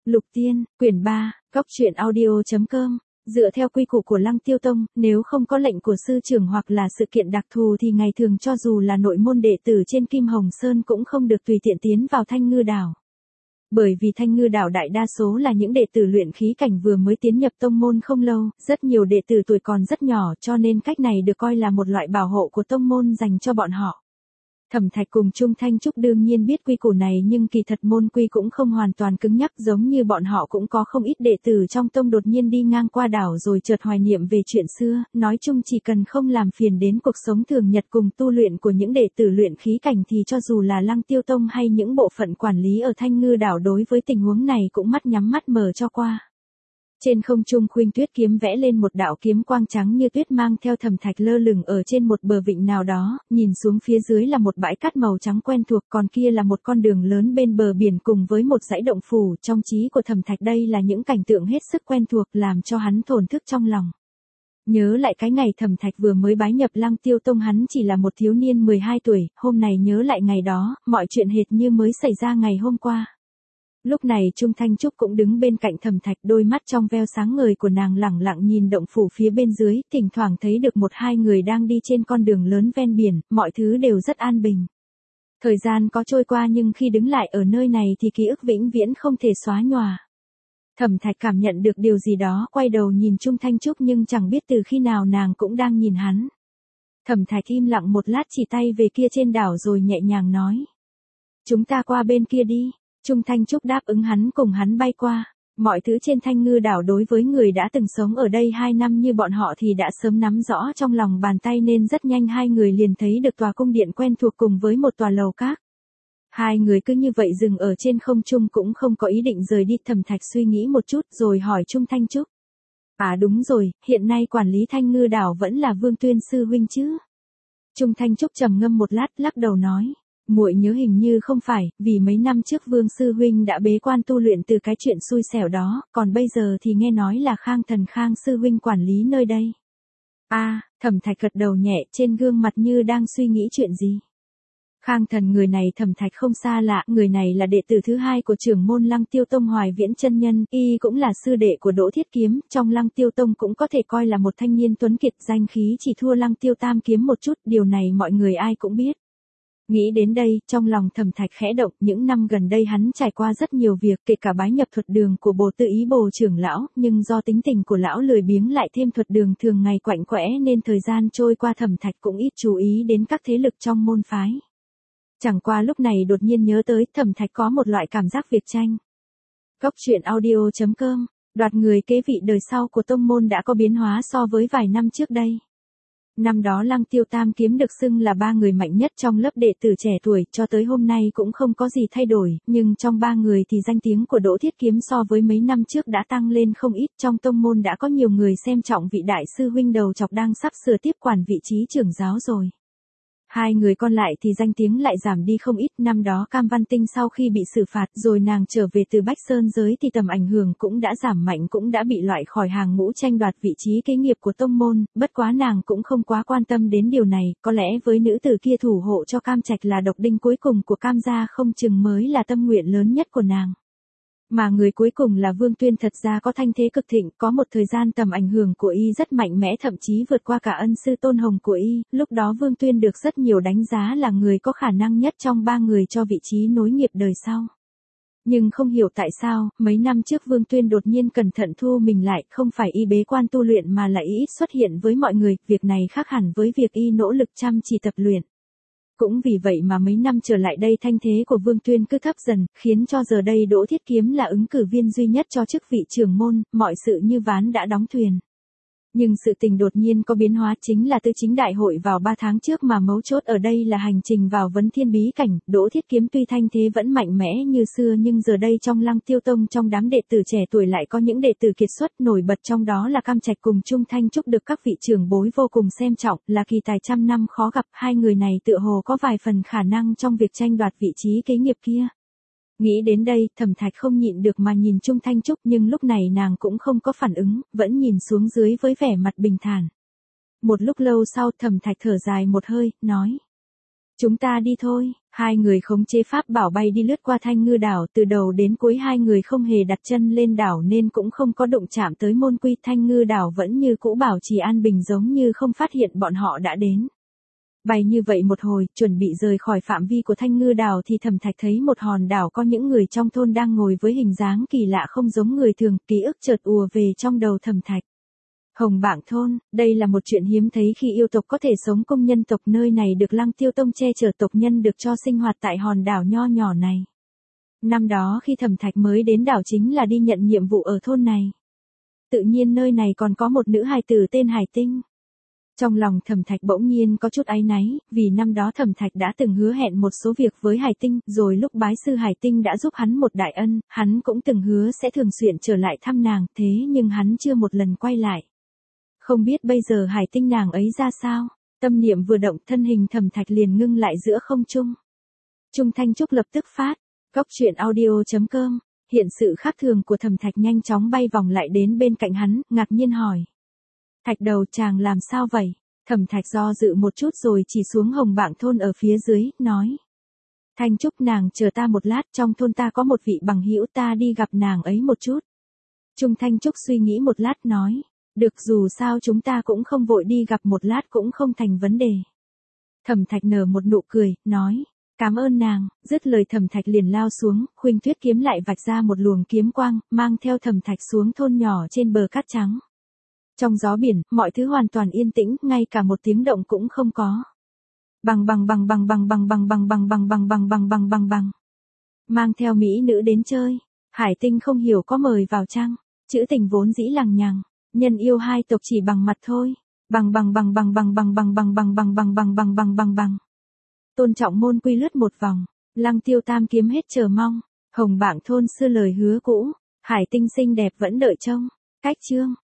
Lục Tiên, quyển 3, góc truyện audio.com. Dựa theo quy củ của Lăng Tiêu Tông, nếu không có lệnh của sư trưởng hoặc là sự kiện đặc thù thì ngày thường cho dù là nội môn đệ tử trên Kim Hồng Sơn cũng không được tùy tiện tiến vào Thanh Ngư Đảo. Bởi vì Thanh Ngư Đảo đại đa số là những đệ tử luyện khí cảnh vừa mới tiến nhập tông môn không lâu, rất nhiều đệ tử tuổi còn rất nhỏ cho nên cách này được coi là một loại bảo hộ của tông môn dành cho bọn họ. Thẩm Thạch cùng Trung Thanh Trúc đương nhiên biết quy củ này nhưng kỳ thật môn quy cũng không hoàn toàn cứng nhắc, giống như bọn họ cũng có không ít đệ tử trong tông đột nhiên đi ngang qua đảo rồi chợt hoài niệm về chuyện xưa, nói chung chỉ cần không làm phiền đến cuộc sống thường nhật cùng tu luyện của những đệ tử luyện khí cảnh thì cho dù là Lăng Tiêu Tông hay những bộ phận quản lý ở Thanh Ngư Đảo đối với tình huống này cũng mắt nhắm mắt mở cho qua. Trên không trung Khuynh Tuyết kiếm vẽ lên một đạo kiếm quang trắng như tuyết mang theo Thẩm Thạch lơ lửng ở trên một bờ vịnh nào đó, nhìn xuống phía dưới là một bãi cát màu trắng quen thuộc, còn kia là một con đường lớn bên bờ biển cùng với một dãy động phủ. Trong trí của Thẩm Thạch đây là những cảnh tượng hết sức quen thuộc làm cho hắn thổn thức trong lòng. Nhớ lại cái ngày Thẩm Thạch vừa mới bái nhập Lăng Tiêu Tông, hắn chỉ là một thiếu niên 12 tuổi, hôm nay nhớ lại ngày đó, mọi chuyện hệt như mới xảy ra ngày hôm qua. Lúc này Trung Thanh Trúc cũng đứng bên cạnh Thẩm Thạch, đôi mắt trong veo sáng ngời của nàng lẳng lặng nhìn động phủ phía bên dưới, thỉnh thoảng thấy được một hai người đang đi trên con đường lớn ven biển, mọi thứ đều rất an bình. Thời gian có trôi qua nhưng khi đứng lại ở nơi này thì ký ức vĩnh viễn không thể xóa nhòa. Thẩm Thạch cảm nhận được điều gì đó, quay đầu nhìn Trung Thanh Trúc nhưng chẳng biết từ khi nào nàng cũng đang nhìn hắn. Thẩm Thạch im lặng một lát chỉ tay về kia trên đảo rồi nhẹ nhàng nói. Chúng ta qua bên kia đi. Trung Thanh Trúc đáp ứng hắn, cùng hắn bay qua. Mọi thứ trên Thanh Ngư Đảo đối với người đã từng sống ở đây 2 năm như bọn họ thì đã sớm nắm rõ trong lòng bàn tay nên rất nhanh hai người liền thấy được tòa cung điện quen thuộc cùng với một tòa lầu các. Hai người cứ như vậy dừng ở trên không trung cũng không có ý định rời đi. Thẩm Thạch suy nghĩ một chút rồi hỏi Trung Thanh Trúc. À đúng rồi, hiện nay quản lý Thanh Ngư Đảo vẫn là Vương Tuyên sư huynh chứ? Trung Thanh Trúc trầm ngâm một lát lắc đầu nói. Muội nhớ hình như không phải, vì mấy năm trước Vương sư huynh đã bế quan tu luyện từ cái chuyện xui xẻo đó, còn bây giờ thì nghe nói là Khang Thần Khang sư huynh quản lý nơi đây. Thẩm Thạch gật đầu nhẹ, trên gương mặt như đang suy nghĩ chuyện gì. Khang Thần người này Thẩm Thạch không xa lạ, người này là đệ tử thứ hai của trưởng môn Lăng Tiêu Tông Hoài Viễn chân nhân, y cũng là sư đệ của Đỗ Thiết Kiếm, trong Lăng Tiêu Tông cũng có thể coi là một thanh niên tuấn kiệt, danh khí chỉ thua Lăng Tiêu Tam Kiếm một chút, điều này mọi người ai cũng biết. Nghĩ đến đây, trong lòng Thẩm Thạch khẽ động, những năm gần đây hắn trải qua rất nhiều việc, kể cả bái nhập thuật đường của Bồ Tự Ý Bồ trưởng lão, nhưng do tính tình của lão lười biếng lại thêm thuật đường thường ngày quạnh quẽ nên thời gian trôi qua Thẩm Thạch cũng ít chú ý đến các thế lực trong môn phái. Chẳng qua lúc này đột nhiên nhớ tới, Thẩm Thạch có một loại cảm giác việc tranh. Góc truyện audio.com, đoạt người kế vị đời sau của tông môn đã có biến hóa so với vài năm trước đây. Năm đó Lăng Tiêu Tam Kiếm được xưng là 3 người mạnh nhất trong lớp đệ tử trẻ tuổi, cho tới hôm nay cũng không có gì thay đổi, nhưng trong 3 người thì danh tiếng của Đỗ Thiết Kiếm so với mấy năm trước đã tăng lên không ít, trong tông môn đã có nhiều người xem trọng vị đại sư huynh đầu chọc đang sắp sửa tiếp quản vị trí trưởng giáo rồi. Hai người còn lại thì danh tiếng lại giảm đi không ít, năm đó Cam Văn Tinh sau khi bị xử phạt rồi nàng trở về từ Bách Sơn giới thì tầm ảnh hưởng cũng đã giảm mạnh, cũng đã bị loại khỏi hàng ngũ tranh đoạt vị trí kế nghiệp của tông môn, bất quá nàng cũng không quá quan tâm đến điều này, có lẽ với nữ tử kia thủ hộ cho Cam Trạch là độc đinh cuối cùng của Cam gia không chừng mới là tâm nguyện lớn nhất của nàng. Mà người cuối cùng là Vương Tuyên thật ra có thanh thế cực thịnh, có một thời gian tầm ảnh hưởng của y rất mạnh mẽ, thậm chí vượt qua cả ân sư Tôn Hồng của y, lúc đó Vương Tuyên được rất nhiều đánh giá là người có khả năng nhất trong 3 người cho vị trí nối nghiệp đời sau. Nhưng không hiểu tại sao, mấy năm trước Vương Tuyên đột nhiên cẩn thận thu mình lại, không phải y bế quan tu luyện mà là y ít xuất hiện với mọi người, việc này khác hẳn với việc y nỗ lực chăm chỉ tập luyện. Cũng vì vậy mà mấy năm trở lại đây thanh thế của Vương Tuyên cứ thấp dần, khiến cho giờ đây Đỗ Thiết Kiếm là ứng cử viên duy nhất cho chức vị trưởng môn, mọi sự như ván đã đóng thuyền. Nhưng sự tình đột nhiên có biến hóa, chính là Tư Chính Đại hội vào 3 tháng trước, mà mấu chốt ở đây là hành trình vào Vấn Thiên bí cảnh. Đỗ Thiết Kiếm tuy thanh thế vẫn mạnh mẽ như xưa nhưng giờ đây trong Lăng Tiêu Tông trong đám đệ tử trẻ tuổi lại có những đệ tử kiệt xuất, nổi bật trong đó là Cam Trạch cùng Trung Thanh Trúc được các vị trưởng bối vô cùng xem trọng, là kỳ tài trăm năm khó gặp, hai người này tựa hồ có vài phần khả năng trong việc tranh đoạt vị trí kế nghiệp kia. Nghĩ đến đây, Thẩm Thạch không nhịn được mà nhìn Trung Thanh Trúc, nhưng lúc này nàng cũng không có phản ứng, vẫn nhìn xuống dưới với vẻ mặt bình thản. Một lúc lâu sau Thẩm Thạch thở dài một hơi, nói. Chúng ta đi thôi, hai người khống chế pháp bảo bay đi lướt qua Thanh Ngư đảo, từ đầu đến cuối hai người không hề đặt chân lên đảo nên cũng không có đụng chạm tới môn quy. Thanh Ngư đảo vẫn như cũ bảo trì an bình giống như không phát hiện bọn họ đã đến. Bay như vậy một hồi, chuẩn bị rời khỏi phạm vi của Thanh Ngư đảo thì Thẩm Thạch thấy một hòn đảo có những người trong thôn đang ngồi với hình dáng kỳ lạ không giống người thường, ký ức chợt ùa về trong đầu Thẩm Thạch. Hồng Bảng thôn, đây là một chuyện hiếm thấy khi yêu tộc có thể sống công nhân tộc, nơi này được Lăng Tiêu Tông che chở tộc nhân được cho sinh hoạt tại hòn đảo nho nhỏ này. Năm đó khi Thẩm Thạch mới đến đảo chính là đi nhận nhiệm vụ ở thôn này. Tự nhiên nơi này còn có một nữ hài tử tên Hải Tinh. Trong lòng Thẩm Thạch bỗng nhiên có chút áy náy, vì năm đó Thẩm Thạch đã từng hứa hẹn một số việc với Hải Tinh, rồi lúc bái sư Hải Tinh đã giúp hắn một đại ân, hắn cũng từng hứa sẽ thường xuyên trở lại thăm nàng, thế nhưng hắn chưa một lần quay lại. Không biết bây giờ Hải Tinh nàng ấy ra sao? Tâm niệm vừa động, thân hình Thẩm Thạch liền ngưng lại giữa không trung. Trung Thanh Trúc lập tức phát. Góc truyện audio.com. Hiện sự khác thường của Thẩm Thạch nhanh chóng bay vòng lại đến bên cạnh hắn, ngạc nhiên hỏi. Thạch đầu, chàng làm sao vậy? Thẩm Thạch do dự một chút rồi chỉ xuống Hồng Bảng thôn ở phía dưới, nói. Thanh Trúc nàng chờ ta một lát, trong thôn ta có một vị bằng hữu, ta đi gặp nàng ấy một chút. Trung Thanh Trúc suy nghĩ một lát nói. Được, dù sao chúng ta cũng không vội, đi gặp một lát cũng không thành vấn đề. Thẩm Thạch nở một nụ cười, nói. Cảm ơn nàng. Dứt lời Thẩm Thạch liền lao xuống, Khuynh Tuyết kiếm lại vạch ra một luồng kiếm quang, mang theo Thẩm Thạch xuống thôn nhỏ trên bờ cát trắng. Trong gió biển, mọi thứ hoàn toàn yên tĩnh, ngay cả một tiếng động cũng không có. Bằng bằng bằng bằng bằng bằng bằng bằng bằng bằng bằng bằng bằng bằng bằng bằng. Mang theo mỹ nữ đến chơi. Hải Tinh không hiểu có mời vào chăng? Chữ tình vốn dĩ lằng nhằng, nhân yêu hai tộc chỉ bằng mặt thôi. Bằng bằng bằng bằng bằng bằng bằng bằng bằng bằng bằng bằng bằng bằng bằng bằng. Tôn Trọng môn quy lướt một vòng, Lăng Tiêu tam kiếm hết chờ mong. Hồng Bảng thôn xưa lời hứa cũ, Hải Tinh xinh đẹp vẫn đợi trông. Cách chương